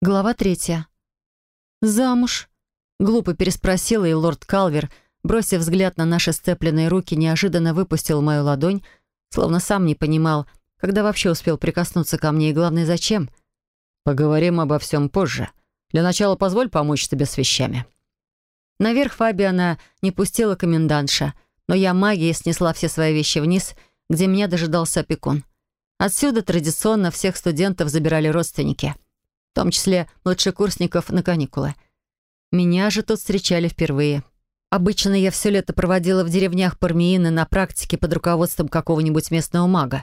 Глава 3. «Замуж?» — глупо переспросила, и лорд Калвер, бросив взгляд на наши сцепленные руки, неожиданно выпустил мою ладонь, словно сам не понимал, когда вообще успел прикоснуться ко мне, и главное, зачем. «Поговорим обо всем позже. Для начала позволь помочь тебе с вещами». Наверх Фабиана не пустила комендантша, но я магией снесла все свои вещи вниз, где меня дожидался опекун. Отсюда традиционно всех студентов забирали родственники, в том числе младшекурсников на каникулы. Меня же тут встречали впервые. Обычно я все лето проводила в деревнях Пармиины на практике под руководством какого-нибудь местного мага,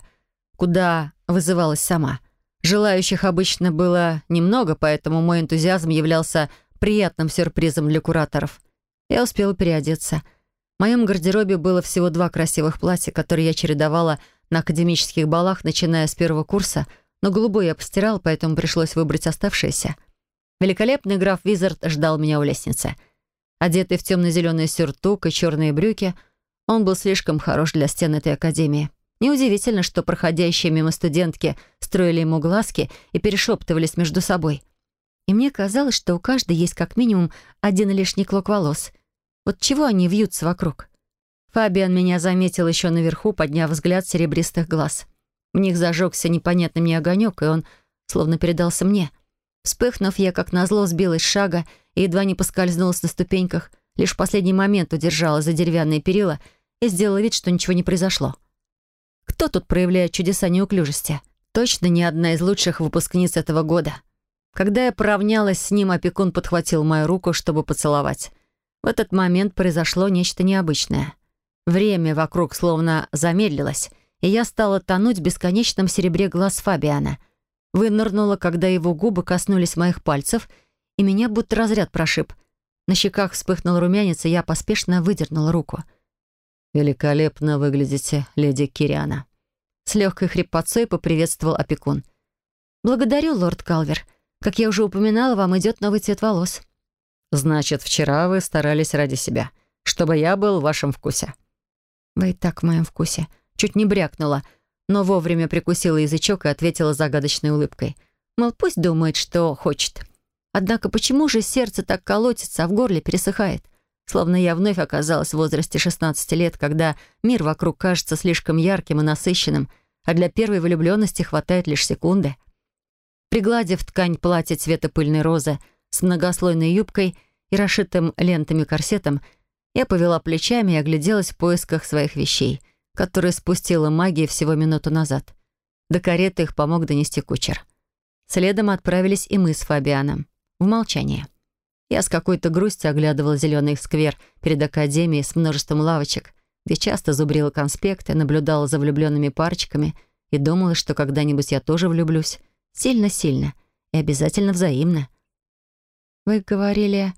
куда вызывалась сама. Желающих обычно было немного, поэтому мой энтузиазм являлся приятным сюрпризом для кураторов. Я успела переодеться. В моем гардеробе было всего 2 красивых платья, которые я чередовала на академических балах, начиная с 1-го курса, но голубой я постирала, поэтому пришлось выбрать оставшиеся. Великолепный граф Визард ждал меня у лестницы. Одетый в темно-зеленый сюртук и черные брюки, он был слишком хорош для стен этой академии. Неудивительно, что проходящие мимо студентки строили ему глазки и перешептывались между собой. И мне казалось, что у каждой есть как минимум один лишний клок волос. Вот чего они вьются вокруг? Фабиан меня заметил еще наверху, подняв взгляд серебристых глаз. В них зажегся непонятный мне огонек, и он словно передался мне. Вспыхнув, я, как назло, сбилась с шага и едва не поскользнулась на ступеньках, лишь в последний момент удержала за деревянные перила и сделала вид, что ничего не произошло. Кто тут проявляет чудеса неуклюжести? Точно не одна из лучших выпускниц этого года. Когда я поравнялась с ним, опекун подхватил мою руку, чтобы поцеловать. В этот момент произошло нечто необычное. Время вокруг словно замедлилось, и я стала тонуть в бесконечном серебре глаз Фабиана. Вынырнула, когда его губы коснулись моих пальцев, и меня будто разряд прошиб. На щеках вспыхнул румянец, и я поспешно выдернула руку. «Великолепно выглядите, леди Кириана». С легкой хрипотцой поприветствовал опекун. «Благодарю, лорд Калвер. Как я уже упоминала, вам идет новый цвет волос». «Значит, вчера вы старались ради себя, чтобы я был в вашем вкусе». «Вы и так в моем вкусе». Чуть не брякнула, но вовремя прикусила язычок и ответила загадочной улыбкой. Мол, пусть думает, что хочет. Однако почему же сердце так колотится, а в горле пересыхает? Словно я вновь оказалась в возрасте 16 лет, когда мир вокруг кажется слишком ярким и насыщенным, а для первой влюбленности хватает лишь секунды. Пригладив ткань платья цвета пыльной розы с многослойной юбкой и расшитым лентами корсетом, я повела плечами и огляделась в поисках своих вещей, которые спустила магия всего минуту назад. До кареты их помог донести кучер. Следом отправились и мы с Фабианом. В молчании. Я с какой-то грустью оглядывала зеленый сквер перед академией с множеством лавочек, где часто зубрила конспекты, наблюдала за влюбленными парочками и думала, что когда-нибудь я тоже влюблюсь. Сильно-сильно. И обязательно взаимно. «Вы говорили...»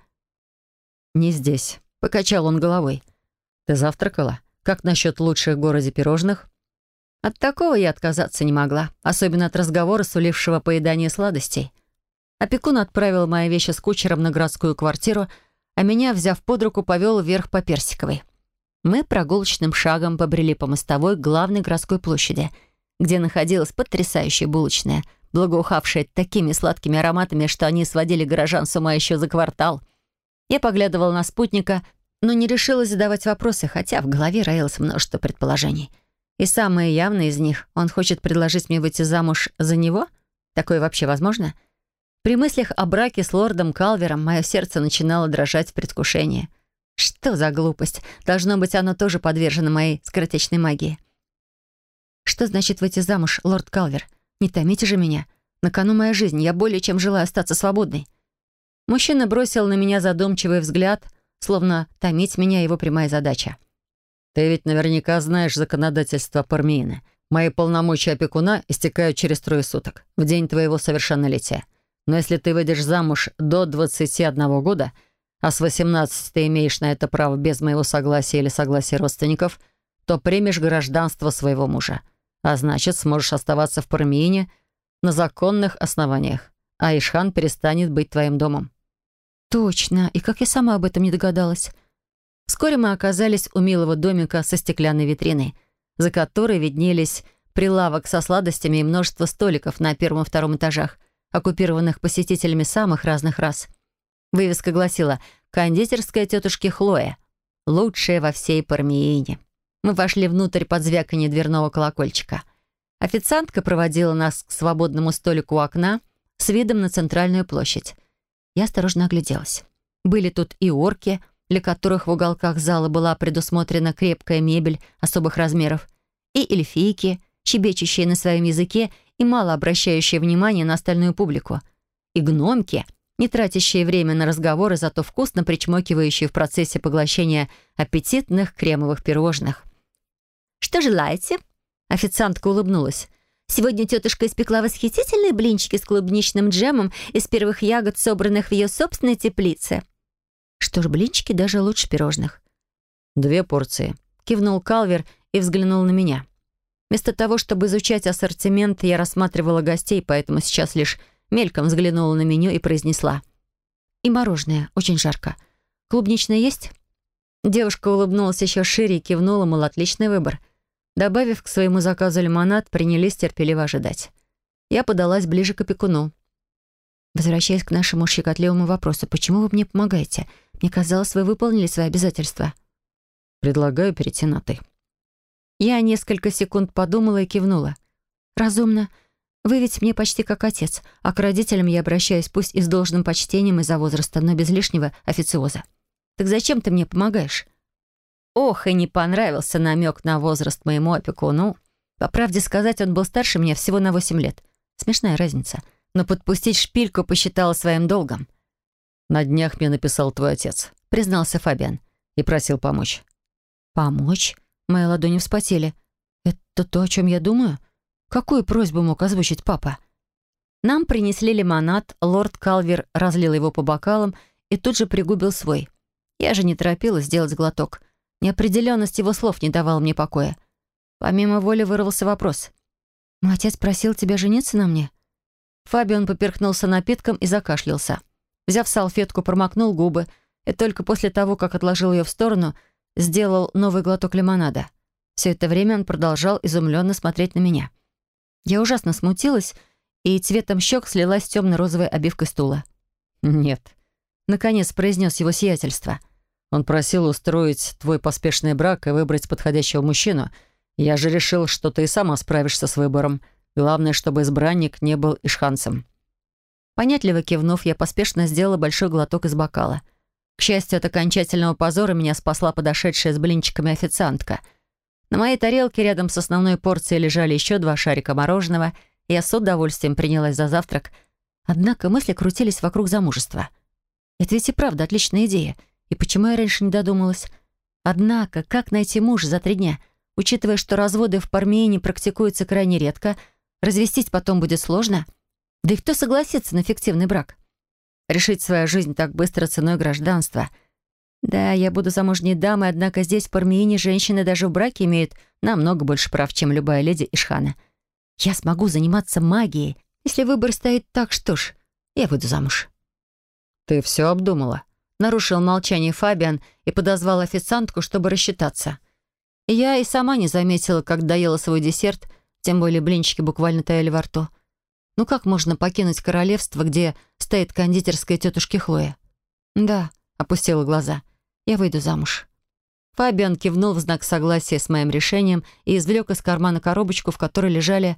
«Не здесь», — покачал он головой. «Ты завтракала? Как насчет лучших в городе пирожных?» От такого я отказаться не могла, особенно от разговора, сулившего поедание сладостей. Опекун отправил мои вещи с кучером на городскую квартиру, а меня, взяв под руку, повел вверх по Персиковой. Мы прогулочным шагом побрели по мостовой к главной городской площади, где находилась потрясающая булочная, благоухавшая такими сладкими ароматами, что они сводили горожан с ума еще за квартал. Я поглядывала на спутника, но не решилась задавать вопросы, хотя в голове роилось множество предположений. И самое явное из них — он хочет предложить мне выйти замуж за него? Такое вообще возможно? При мыслях о браке с лордом Калвером мое сердце начинало дрожать в предвкушении. Что за глупость? Должно быть, оно тоже подвержено моей скоротечной магии. Что значит выйти замуж, лорд Калвер? Не томите же меня. На кону моя жизнь, я более чем желаю остаться свободной. Мужчина бросил на меня задумчивый взгляд, словно томить меня его прямая задача. «Ты ведь наверняка знаешь законодательство Пармиины. Мои полномочия опекуна истекают через 3 суток, в день твоего совершеннолетия. Но если ты выйдешь замуж до 21 года, а с 18 ты имеешь на это право без моего согласия или согласия родственников, то примешь гражданство своего мужа. А значит, сможешь оставаться в Пармиине на законных основаниях, а Ишхан перестанет быть твоим домом». Точно, и как я сама об этом не догадалась. Вскоре мы оказались у милого домика со стеклянной витриной, за которой виднелись прилавок со сладостями и множество столиков на 1-м и 2-м этажах, оккупированных посетителями самых разных рас. Вывеска гласила «Кондитерская тетушки Хлоя. Лучшая во всей Пармиине». Мы вошли внутрь под звяканье дверного колокольчика. Официантка проводила нас к свободному столику у окна с видом на центральную площадь. Я осторожно огляделась. Были тут и орки, для которых в уголках зала была предусмотрена крепкая мебель особых размеров, и эльфийки, щебечущие на своем языке и мало обращающие внимания на остальную публику, и гномки, не тратящие время на разговоры, зато вкусно причмокивающие в процессе поглощения аппетитных кремовых пирожных. «Что желаете?» Официантка улыбнулась. «Сегодня тетушка испекла восхитительные блинчики с клубничным джемом из первых ягод, собранных в ее собственной теплице». Что ж, блинчики даже лучше пирожных. 2 порции. Кивнул Калвер и взглянул на меня. Вместо того, чтобы изучать ассортимент, я рассматривала гостей, поэтому сейчас лишь мельком взглянула на меню и произнесла. «И мороженое. Очень жарко. Клубничное есть?» Девушка улыбнулась еще шире и кивнула, мол, отличный выбор. Добавив к своему заказу лимонад, принялись терпеливо ожидать. Я подалась ближе к опекуну. «Возвращаясь к нашему щекотливому вопросу, почему вы мне помогаете? Мне казалось, вы выполнили свои обязательства». «Предлагаю перейти на «ты». Я несколько секунд подумала и кивнула. «Разумно. Вы ведь мне почти как отец, а к родителям я обращаюсь пусть и с должным почтением из-за возраста, но без лишнего официоза. Так зачем ты мне помогаешь?» Ох, и не понравился намек на возраст моему опекуну. По правде сказать, он был старше меня всего на 8 лет. Смешная разница. Но подпустить шпильку посчитала своим долгом. «На днях мне написал твой отец», — признался Фабиан. «И просил помочь». «Помочь?» Мои ладони вспотели. «Это то, о чем я думаю? Какую просьбу мог озвучить папа?» Нам принесли лимонад, лорд Калвер разлил его по бокалам и тут же пригубил свой. Я же не торопилась сделать глоток. Неопределенность его слов не давала мне покоя. Помимо воли вырвался вопрос. «Мой отец просил тебя жениться на мне?» Фабиан поперхнулся напитком и закашлялся. Взяв салфетку, промокнул губы и только после того, как отложил ее в сторону, сделал новый глоток лимонада. Все это время он продолжал изумленно смотреть на меня. Я ужасно смутилась и цветом щек слилась с темно-розовой обивкой стула. «Нет», — наконец произнес его сиятельство. «Он просил устроить твой поспешный брак и выбрать подходящего мужчину. Я же решил, что ты и сама справишься с выбором. Главное, чтобы избранник не был ишханцем». Понятливо кивнув, я поспешно сделала большой глоток из бокала. К счастью, от окончательного позора меня спасла подошедшая с блинчиками официантка. На моей тарелке рядом с основной порцией лежали еще 2 шарика мороженого, и я с удовольствием принялась за завтрак. Однако мысли крутились вокруг замужества. Это ведь и правда отличная идея. И почему я раньше не додумалась? Однако, как найти мужа за 3 дня? Учитывая, что разводы в Пармиине практикуются крайне редко, развестись потом будет сложно. Да и кто согласится на фиктивный брак? Решить свою жизнь так быстро ценой гражданства. Да, я буду замужней дамой, однако здесь, в Пармиине, женщины даже в браке имеют намного больше прав, чем любая леди Ишхана. Я смогу заниматься магией. Если выбор стоит так, что ж, я выйду замуж. «Ты все обдумала?» Нарушил молчание Фабиан и подозвал официантку, чтобы рассчитаться. Я и сама не заметила, как доела свой десерт, тем более блинчики буквально таяли во рту. Ну как можно покинуть королевство, где стоит кондитерская тетушки Хлоя? «Да», — опустила глаза, — «я выйду замуж». Фабиан кивнул в знак согласия с моим решением и извлек из кармана коробочку, в которой лежали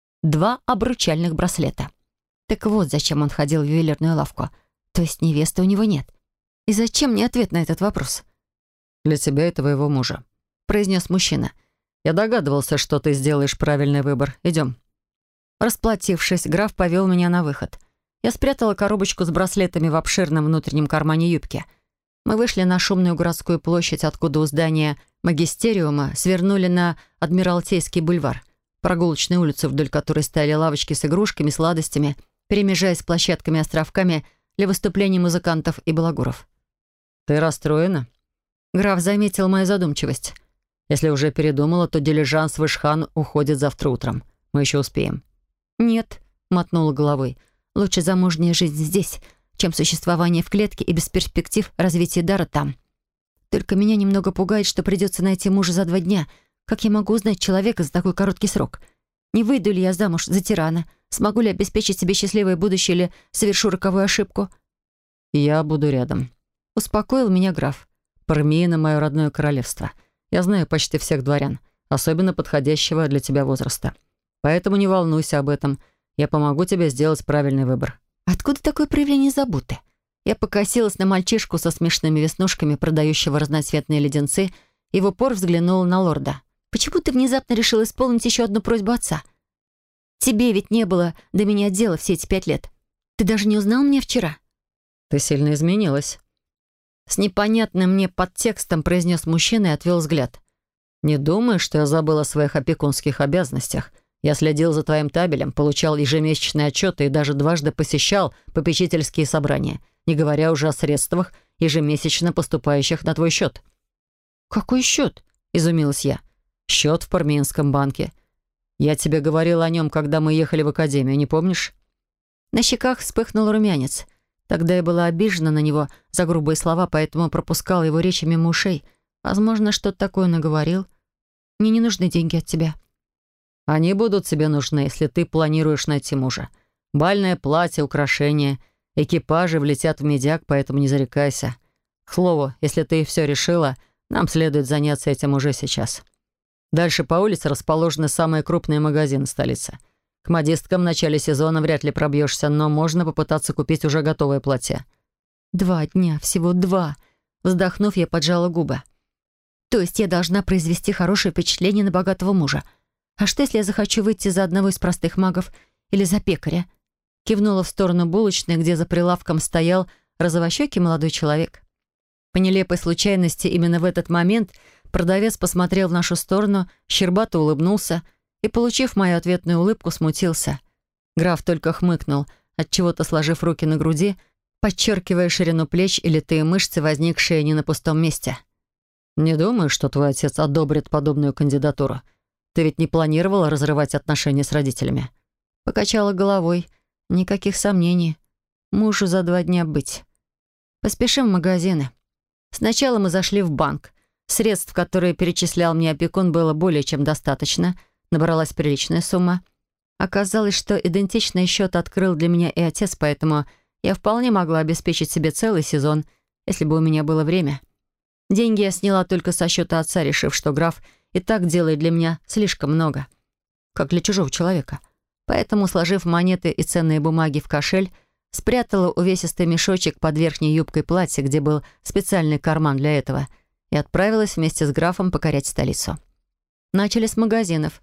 2 обручальных браслета. Так вот, зачем он ходил в ювелирную лавку. То есть невесты у него нет. И зачем мне ответ на этот вопрос? «Для тебя и твоего мужа», — произнес мужчина. «Я догадывался, что ты сделаешь правильный выбор. Идем». Расплатившись, граф повел меня на выход. Я спрятала коробочку с браслетами в обширном внутреннем кармане юбки. Мы вышли на шумную городскую площадь, откуда у здания магистериума свернули на Адмиралтейский бульвар, прогулочную улицу, вдоль которой стояли лавочки с игрушками, сладостями, перемежаясь с площадками-островками для выступлений музыкантов и балагуров. «Ты расстроена?» Граф заметил мою задумчивость. «Если уже передумала, то дилижанс в Ишхан уходит завтра утром. Мы еще успеем». «Нет», — мотнула головой. «Лучше замужняя жизнь здесь, чем существование в клетке и без перспектив развития дара там. Только меня немного пугает, что придется найти мужа за 2 дня. Как я могу узнать человека за такой короткий срок? Не выйду ли я замуж за тирана? Смогу ли обеспечить себе счастливое будущее или совершу роковую ошибку? «Я буду рядом», — успокоил меня граф. «Пармиена — мое родное королевство. Я знаю почти всех дворян, особенно подходящего для тебя возраста. Поэтому не волнуйся об этом. Я помогу тебе сделать правильный выбор». Откуда такое проявление заботы? Я покосилась на мальчишку со смешными веснушками, продающего разноцветные леденцы, и в упор взглянула на лорда. «Почему ты внезапно решил исполнить еще одну просьбу отца? Тебе ведь не было до меня дела все эти 5 лет. Ты даже не узнал меня вчера». «Ты сильно изменилась», — с непонятным мне подтекстом произнес мужчина и отвел взгляд. «Не думаю, что я забыл о своих опекунских обязанностях. Я следил за твоим табелем, получал ежемесячные отчеты и даже дважды посещал попечительские собрания, не говоря уже о средствах, ежемесячно поступающих на твой счет». «Какой счет?» — изумилась я. «Счет в Пармиенском банке. Я тебе говорил о нем, когда мы ехали в академию, не помнишь?» На щеках вспыхнул румянец. Тогда я была обижена на него за грубые слова, поэтому пропускала его речи мимо ушей. Возможно, что-то такое наговорил. «Мне не нужны деньги от тебя». «Они будут тебе нужны, если ты планируешь найти мужа. Бальное платье, украшения, экипажи влетят в медяк, поэтому не зарекайся. К слову, если ты все решила, нам следует заняться этим уже сейчас. Дальше по улице расположены самые крупные магазины столицы. К модисткам в начале сезона вряд ли пробьешься, но можно попытаться купить уже готовое платье». 2 дня, всего 2. Вздохнув, я поджала губы. То есть я должна произвести хорошее впечатление на богатого мужа. А что, если я захочу выйти за одного из простых магов или за пекаря? Кивнула в сторону булочной, где за прилавком стоял розовощекий молодой человек. По нелепой случайности, именно в этот момент продавец посмотрел в нашу сторону, щербато улыбнулся и, получив мою ответную улыбку, смутился. Граф только хмыкнул, отчего-то сложив руки на груди, подчеркивая ширину плеч и литые мышцы, возникшие не на пустом месте. «Не думаю, что твой отец одобрит подобную кандидатуру. Ты ведь не планировала разрывать отношения с родителями?» Покачала головой. Никаких сомнений. Мужу за 2 дня быть. Поспешим в магазины. Сначала мы зашли в банк. Средств, которые перечислял мне опекун, было более чем достаточно. Набралась приличная сумма. Оказалось, что идентичный счет открыл для меня и отец, поэтому я вполне могла обеспечить себе целый сезон, если бы у меня было время. Деньги я сняла только со счета отца, решив, что граф и так делает для меня слишком много, как для чужого человека. Поэтому, сложив монеты и ценные бумаги в кошель, спрятала увесистый мешочек под верхней юбкой платья, где был специальный карман для этого, и отправилась вместе с графом покорять столицу. Начали с магазинов.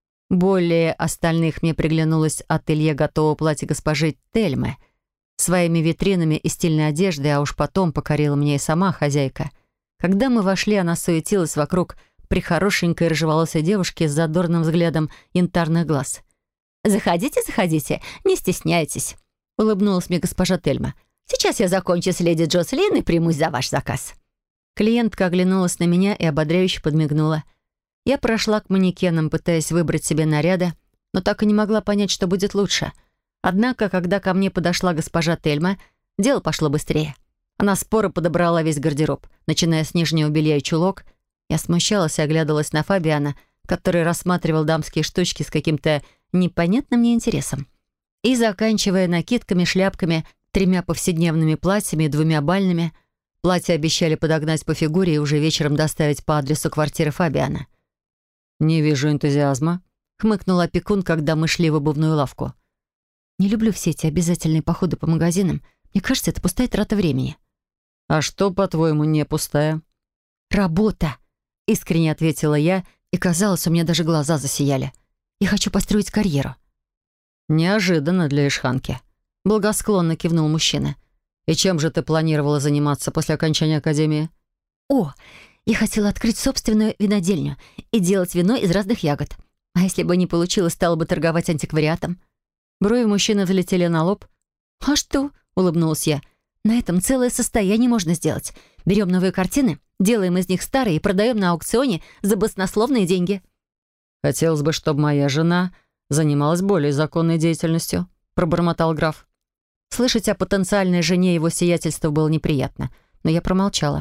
Более остальных мне приглянулось ателье готового платья госпожи Тельмы. Своими витринами и стильной одеждой, а уж потом покорила меня и сама хозяйка. Когда мы вошли, она суетилась вокруг прихорошенькой рыжеволосой девушки с задорным взглядом янтарных глаз. «Заходите, заходите, не стесняйтесь», — улыбнулась мне госпожа Тельма. «Сейчас я закончу с леди Джослин и примусь за ваш заказ». Клиентка оглянулась на меня и ободряюще подмигнула. Я прошла к манекенам, пытаясь выбрать себе наряды, но так и не могла понять, что будет лучше. Однако, когда ко мне подошла госпожа Тельма, дело пошло быстрее. Она споро подобрала весь гардероб, начиная с нижнего белья и чулок. Я смущалась и оглядывалась на Фабиана, который рассматривал дамские штучки с каким-то непонятным мне интересом. И заканчивая накидками, шляпками, 3 повседневными платьями и 2 бальными. Платья обещали подогнать по фигуре и уже вечером доставить по адресу квартиры Фабиана. «Не вижу энтузиазма», — хмыкнул опекун, когда мы шли в обувную лавку. «Не люблю все эти обязательные походы по магазинам. Мне кажется, это пустая трата времени». «А что, по-твоему, не пустая?» «Работа», — искренне ответила я, и, казалось, у меня даже глаза засияли. «Я хочу построить карьеру». «Неожиданно для ишханки», — благосклонно кивнул мужчина. «И чем же ты планировала заниматься после окончания академии?» «О, я хотела открыть собственную винодельню и делать вино из разных ягод. А если бы не получилось, стала бы торговать антиквариатом». Брови мужчины взлетели на лоб. «А что?» — улыбнулась я. «На этом целое состояние можно сделать. Берем новые картины, делаем из них старые и продаем на аукционе за баснословные деньги». «Хотелось бы, чтобы моя жена занималась более законной деятельностью», — пробормотал граф. Слышать о потенциальной жене его сиятельства было неприятно, но я промолчала.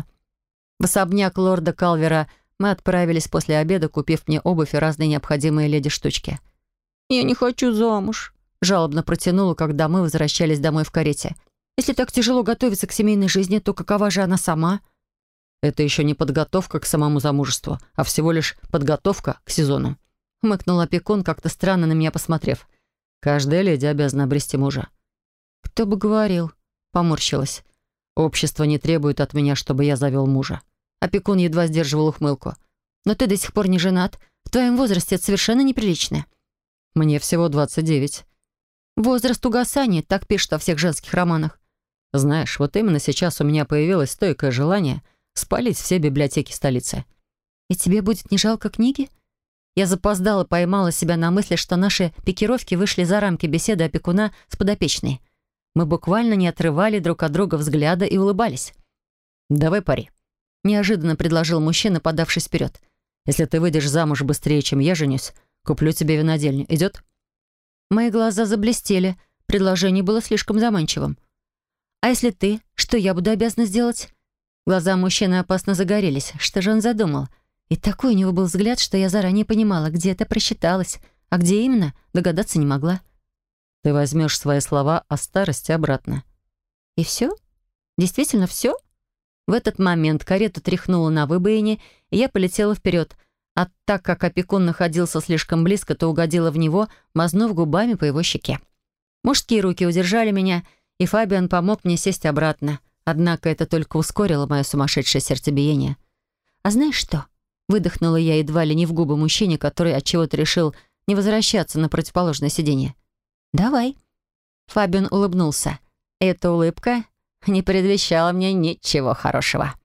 В особняк лорда Калвера мы отправились после обеда, купив мне обувь и разные необходимые леди штучки. «Я не хочу замуж», — жалобно протянула, когда мы возвращались домой в карете. «Если так тяжело готовиться к семейной жизни, то какова же она сама?» «Это еще не подготовка к самому замужеству, а всего лишь подготовка к сезону», — хмыкнул опекун, как-то странно на меня посмотрев. «Каждая леди обязана обрести мужа». «Кто бы говорил?» — поморщилась. «Общество не требует от меня, чтобы я завел мужа». Опекун едва сдерживал ухмылку. «Но ты до сих пор не женат. В твоем возрасте это совершенно неприлично». «Мне всего 29. «Возраст угасания», так пишут во всех женских романах. Знаешь, вот именно сейчас у меня появилось стойкое желание спалить все библиотеки столицы». «И тебе будет не жалко книги?» Я запоздала, поймала себя на мысли, что наши пикировки вышли за рамки беседы опекуна с подопечной. Мы буквально не отрывали друг от друга взгляда и улыбались. «Давай пари», — неожиданно предложил мужчина, подавшись вперед. «Если ты выйдешь замуж быстрее, чем я женюсь, куплю тебе винодельню. Идет?» Мои глаза заблестели. Предложение было слишком заманчивым. «А если ты? Что я буду обязана сделать?» Глаза мужчины опасно загорелись. Что же он задумал? И такой у него был взгляд, что я заранее понимала, где-то просчиталась, а где именно, догадаться не могла. «Ты возьмешь свои слова о старости обратно». «И все? Действительно все?» В этот момент карету тряхнуло на выбоине, и я полетела вперед. А так как опекун находился слишком близко, то угодила в него, мазнув губами по его щеке. Мужские руки удержали меня, и Фабиан помог мне сесть обратно. Однако это только ускорило мое сумасшедшее сердцебиение. «А знаешь что?» — выдохнула я едва ли не в губы мужчине, который отчего-то решил не возвращаться на противоположное сиденье. «Давай». Фабиан улыбнулся. Эта улыбка не предвещала мне ничего хорошего.